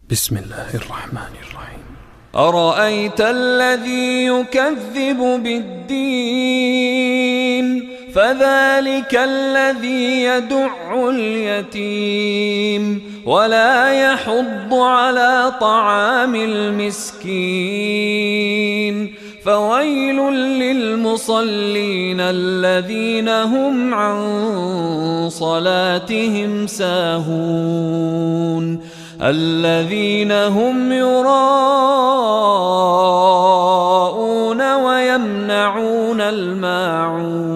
بسم الله الرحمن الرحيم. أرأيت الذي يكذب بالدين فذلك الذي يدع اليتيم ولا يحض على طعام المسكين فويل للمصلين الذين هم عن صلاتهم ساهون الذين هم يراءون ويمنعون الماعون